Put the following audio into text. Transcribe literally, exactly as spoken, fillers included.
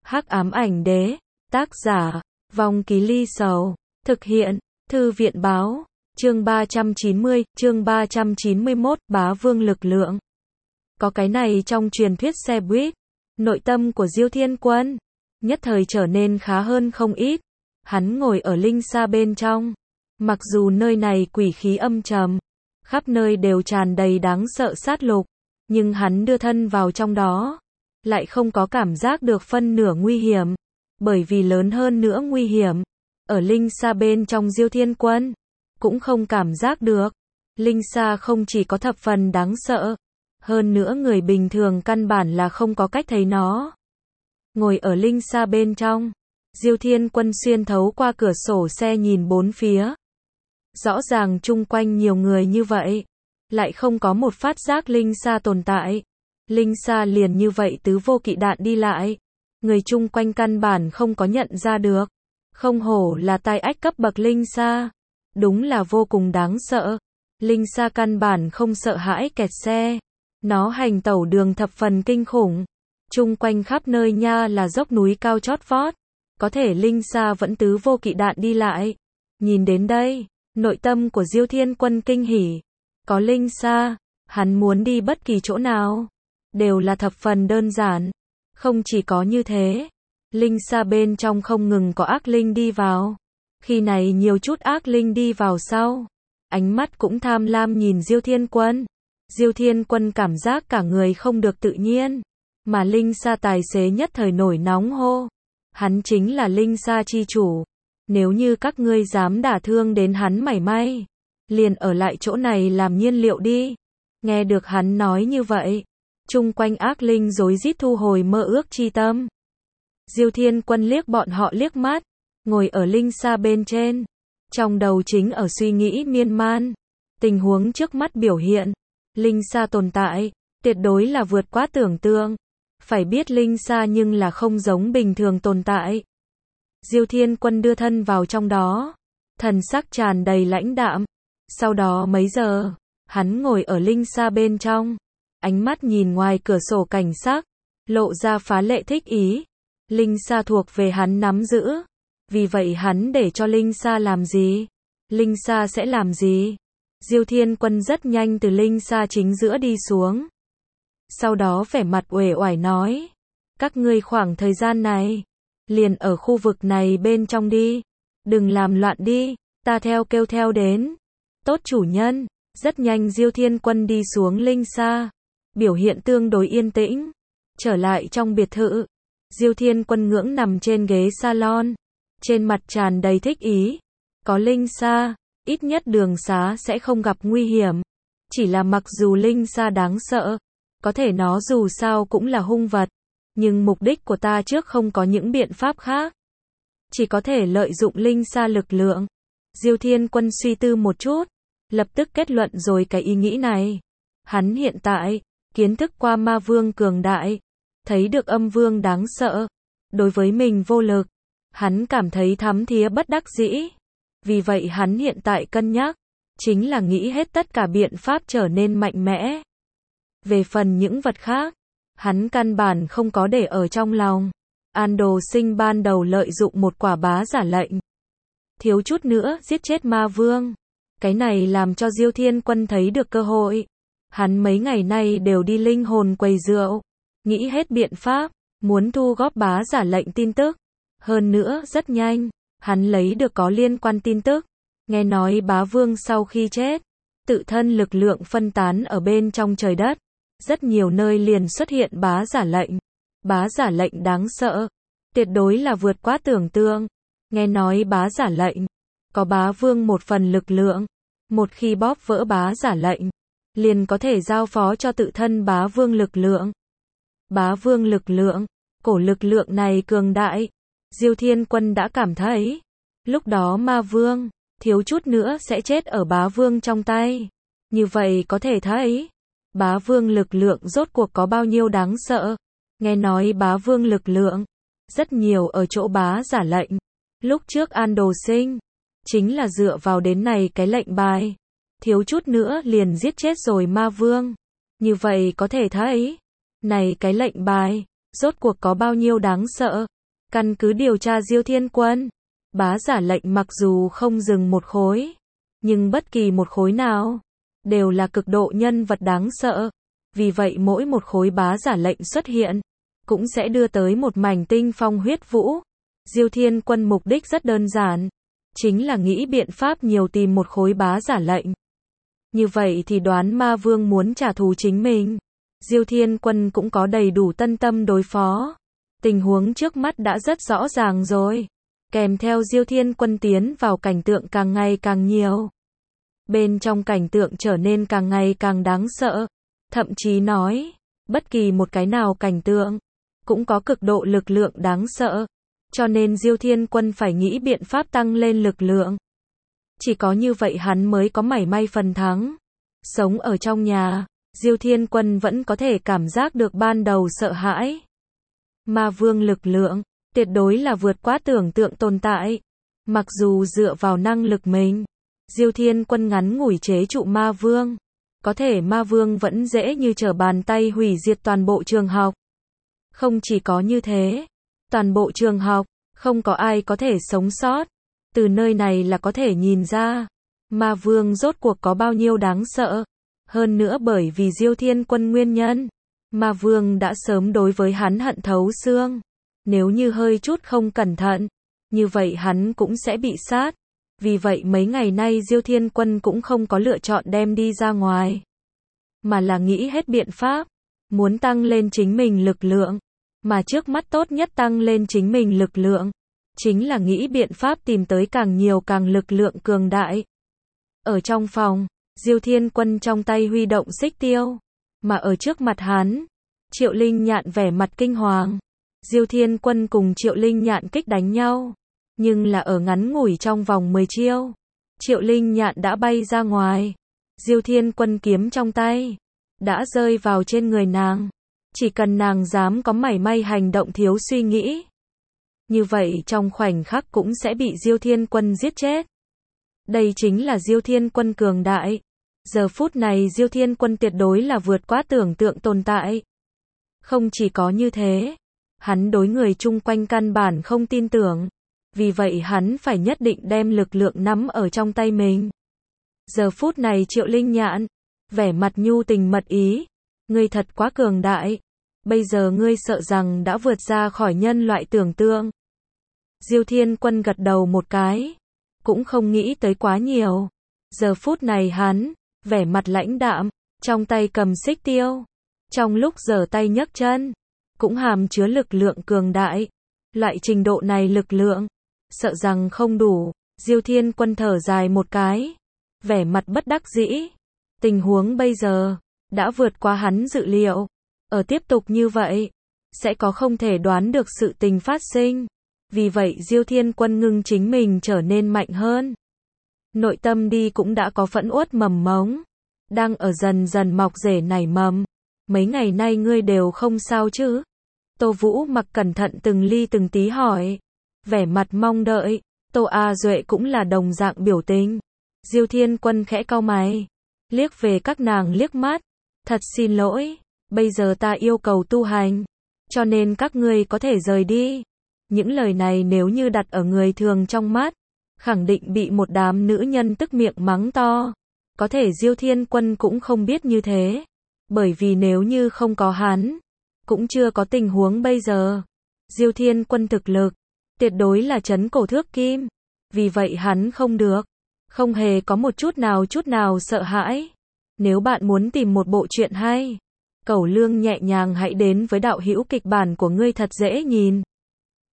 Hắc ám ảnh đế, tác giả, Vong Ký Ly Sầu, thực hiện, Thư viện báo, chương ba trăm chín mươi, chương ba trăm chín mươi mốt, bá vương lực lượng. Có cái này trong truyền thuyết xe buýt, nội tâm của Diêu Thiên Quân, nhất thời trở nên khá hơn không ít. Hắn ngồi ở linh xa bên trong, mặc dù nơi này quỷ khí âm trầm, khắp nơi đều tràn đầy đáng sợ sát lục, nhưng hắn đưa thân vào trong đó, lại không có cảm giác được phân nửa nguy hiểm, bởi vì lớn hơn nữa nguy hiểm, ở linh xa bên trong Diêu Thiên Quân, cũng không cảm giác được. Linh xa không chỉ có thập phần đáng sợ, hơn nữa người bình thường căn bản là không có cách thấy nó. Ngồi ở linh xa bên trong, Diêu Thiên Quân xuyên thấu qua cửa sổ xe nhìn bốn phía. Rõ ràng chung quanh nhiều người như vậy, lại không có một phát giác linh xa tồn tại. Linh xa liền như vậy tứ vô kỵ đạn đi lại, người chung quanh căn bản không có nhận ra được. Không hổ là tai ách cấp bậc linh xa, đúng là vô cùng đáng sợ. Linh xa căn bản không sợ hãi kẹt xe, nó hành tẩu đường thập phần kinh khủng. Chung quanh khắp nơi nha là dốc núi cao chót vót, có thể linh xa vẫn tứ vô kỵ đạn đi lại. Nhìn đến đây, nội tâm của Diêu Thiên Quân kinh hỉ. Có linh xa, hắn muốn đi bất kỳ chỗ nào, đều là thập phần đơn giản. Không chỉ có như thế, linh xa bên trong không ngừng có ác linh đi vào. Khi này nhiều chút ác linh đi vào sau, ánh mắt cũng tham lam nhìn Diêu Thiên Quân. Diêu Thiên Quân cảm giác cả người không được tự nhiên, mà linh xa tài xế nhất thời nổi nóng hô. Hắn chính là linh xa chi chủ. Nếu như các ngươi dám đả thương đến hắn mảy may, liền ở lại chỗ này làm nhiên liệu đi. Nghe được hắn nói như vậy, chung quanh ác linh rối rít thu hồi mơ ước chi tâm. Diêu Thiên Quân liếc bọn họ liếc mắt, ngồi ở linh xa bên trên, trong đầu chính ở suy nghĩ miên man. Tình huống trước mắt biểu hiện, linh xa tồn tại, tuyệt đối là vượt quá tưởng tượng. Phải biết linh xa nhưng là không giống bình thường tồn tại. Diêu Thiên Quân đưa thân vào trong đó, thần sắc tràn đầy lãnh đạm. Sau đó mấy giờ, hắn ngồi ở linh xa bên trong, ánh mắt nhìn ngoài cửa sổ cảnh sắc, lộ ra phá lệ thích ý. Linh xa thuộc về hắn nắm giữ, vì vậy hắn để cho linh xa làm gì, linh xa sẽ làm gì. Diêu Thiên Quân rất nhanh từ linh xa chính giữa đi xuống. Sau đó vẻ mặt uể oải nói, các ngươi khoảng thời gian này, liền ở khu vực này bên trong đi, đừng làm loạn đi, ta theo kêu theo đến. Tốt chủ nhân. Rất nhanh Diêu Thiên Quân đi xuống linh xa, biểu hiện tương đối yên tĩnh. Trở lại trong biệt thự, Diêu Thiên Quân ngưỡng nằm trên ghế salon, trên mặt tràn đầy thích ý. Có linh xa, ít nhất đường xá sẽ không gặp nguy hiểm. Chỉ là mặc dù linh xa đáng sợ, có thể nó dù sao cũng là hung vật, nhưng mục đích của ta trước không có những biện pháp khác, chỉ có thể lợi dụng linh xa lực lượng. Diêu Thiên Quân suy tư một chút, lập tức kết luận rồi cái ý nghĩ này. Hắn hiện tại, kiến thức qua ma vương cường đại, thấy được âm vương đáng sợ, đối với mình vô lực, hắn cảm thấy thắm thía bất đắc dĩ. Vì vậy hắn hiện tại cân nhắc, chính là nghĩ hết tất cả biện pháp trở nên mạnh mẽ. Về phần những vật khác, hắn căn bản không có để ở trong lòng. An Đồ Sinh ban đầu lợi dụng một quả bá giả lệnh, thiếu chút nữa giết chết ma vương. Cái này làm cho Diêu Thiên Quân thấy được cơ hội. Hắn mấy ngày nay đều đi linh hồn quầy rượu, nghĩ hết biện pháp, muốn thu góp bá giả lệnh tin tức. Hơn nữa rất nhanh, hắn lấy được có liên quan tin tức. Nghe nói bá vương sau khi chết, tự thân lực lượng phân tán ở bên trong trời đất. Rất nhiều nơi liền xuất hiện bá giả lệnh. Bá giả lệnh đáng sợ, tuyệt đối là vượt quá tưởng tượng. Nghe nói bá giả lệnh, có bá vương một phần lực lượng. Một khi bóp vỡ bá giả lệnh, liền có thể giao phó cho tự thân bá vương lực lượng. Bá vương lực lượng, cổ lực lượng này cường đại. Diêu Thiên Quân đã cảm thấy, lúc đó ma vương, thiếu chút nữa sẽ chết ở bá vương trong tay. Như vậy có thể thấy, bá vương lực lượng rốt cuộc có bao nhiêu đáng sợ. Nghe nói bá vương lực lượng, rất nhiều ở chỗ bá giả lệnh. Lúc trước An Đồ Sinh, chính là dựa vào đến này cái lệnh bài, thiếu chút nữa liền giết chết rồi ma vương. Như vậy có thể thấy, này cái lệnh bài, rốt cuộc có bao nhiêu đáng sợ. Căn cứ điều tra Diêu Thiên Quân, bá giả lệnh mặc dù không dừng một khối, nhưng bất kỳ một khối nào, đều là cực độ nhân vật đáng sợ. Vì vậy mỗi một khối bá giả lệnh xuất hiện, cũng sẽ đưa tới một mảnh tinh phong huyết vũ. Diêu Thiên Quân mục đích rất đơn giản, chính là nghĩ biện pháp nhiều tìm một khối bá giả lệnh. Như vậy thì đoán ma vương muốn trả thù chính mình. Diêu Thiên Quân cũng có đầy đủ tân tâm đối phó. Tình huống trước mắt đã rất rõ ràng rồi. Kèm theo Diêu Thiên Quân tiến vào cảnh tượng càng ngày càng nhiều. Bên trong cảnh tượng trở nên càng ngày càng đáng sợ. Thậm chí nói, bất kỳ một cái nào cảnh tượng, cũng có cực độ lực lượng đáng sợ. Cho nên Diêu Thiên Quân phải nghĩ biện pháp tăng lên lực lượng. Chỉ có như vậy hắn mới có mảy may phần thắng. Sống ở trong nhà, Diêu Thiên Quân vẫn có thể cảm giác được ban đầu sợ hãi. Ma vương lực lượng, tuyệt đối là vượt quá tưởng tượng tồn tại. Mặc dù dựa vào năng lực mình, Diêu Thiên Quân ngắn ngủi chế trụ ma vương. Có thể ma vương vẫn dễ như trở bàn tay hủy diệt toàn bộ trường học. Không chỉ có như thế, toàn bộ trường học, không có ai có thể sống sót. Từ nơi này là có thể nhìn ra, ma vương rốt cuộc có bao nhiêu đáng sợ. Hơn nữa bởi vì Diêu Thiên Quân nguyên nhân, ma vương đã sớm đối với hắn hận thấu xương. Nếu như hơi chút không cẩn thận, như vậy hắn cũng sẽ bị sát. Vì vậy mấy ngày nay Diêu Thiên Quân cũng không có lựa chọn đem đi ra ngoài, mà là nghĩ hết biện pháp, muốn tăng lên chính mình lực lượng. Mà trước mắt tốt nhất tăng lên chính mình lực lượng, chính là nghĩ biện pháp tìm tới càng nhiều càng lực lượng cường đại. Ở trong phòng, Diêu Thiên Quân trong tay huy động xích tiêu, mà ở trước mặt hắn, Triệu Linh Nhạn vẻ mặt kinh hoàng. Diêu Thiên Quân cùng Triệu Linh Nhạn kích đánh nhau, nhưng là ở ngắn ngủi trong vòng mười chiêu, Triệu Linh Nhạn đã bay ra ngoài. Diêu Thiên Quân kiếm trong tay đã rơi vào trên người nàng. Chỉ cần nàng dám có mảy may hành động thiếu suy nghĩ, như vậy trong khoảnh khắc cũng sẽ bị Diêu Thiên Quân giết chết. Đây chính là Diêu Thiên Quân cường đại. Giờ phút này Diêu Thiên Quân tuyệt đối là vượt quá tưởng tượng tồn tại. Không chỉ có như thế, hắn đối người chung quanh căn bản không tin tưởng. Vì vậy hắn phải nhất định đem lực lượng nắm ở trong tay mình. Giờ phút này Triệu Linh Nhạn, vẻ mặt nhu tình mật ý. Ngươi thật quá cường đại. Bây giờ ngươi sợ rằng đã vượt ra khỏi nhân loại tưởng tượng. Diêu Thiên Quân gật đầu một cái, cũng không nghĩ tới quá nhiều. Giờ phút này hắn, vẻ mặt lãnh đạm, trong tay cầm xích tiêu. Trong lúc giở tay nhấc chân, cũng hàm chứa lực lượng cường đại. Loại trình độ này lực lượng, sợ rằng không đủ. Diêu Thiên Quân thở dài một cái, vẻ mặt bất đắc dĩ. Tình huống bây giờ đã vượt qua hắn dự liệu. Ở tiếp tục như vậy, sẽ có không thể đoán được sự tình phát sinh. Vì vậy Diêu Thiên Quân ngưng chính mình trở nên mạnh hơn. Nội tâm đi cũng đã có phẫn uất mầm mống, đang ở dần dần mọc rễ nảy mầm. Mấy ngày nay ngươi đều không sao chứ? Tô Vũ Mặc cẩn thận từng ly từng tí hỏi, vẻ mặt mong đợi. Tô A Duệ cũng là đồng dạng biểu tình. Diêu Thiên Quân khẽ cau mày, liếc về các nàng liếc mắt. Thật xin lỗi, bây giờ ta yêu cầu tu hành, cho nên các ngươi có thể rời đi. Những lời này nếu như đặt ở người thường trong mắt, khẳng định bị một đám nữ nhân tức miệng mắng to. Có thể Diêu Thiên Quân cũng không biết như thế. Bởi vì nếu như không có hắn, cũng chưa có tình huống bây giờ. Diêu Thiên Quân thực lực, tuyệt đối là trấn cổ thước kim. Vì vậy hắn không được, không hề có một chút nào chút nào sợ hãi. Nếu bạn muốn tìm một bộ truyện hay, Cẩu Lương nhẹ nhàng hãy đến với đạo hữu kịch bản của ngươi thật dễ nhìn.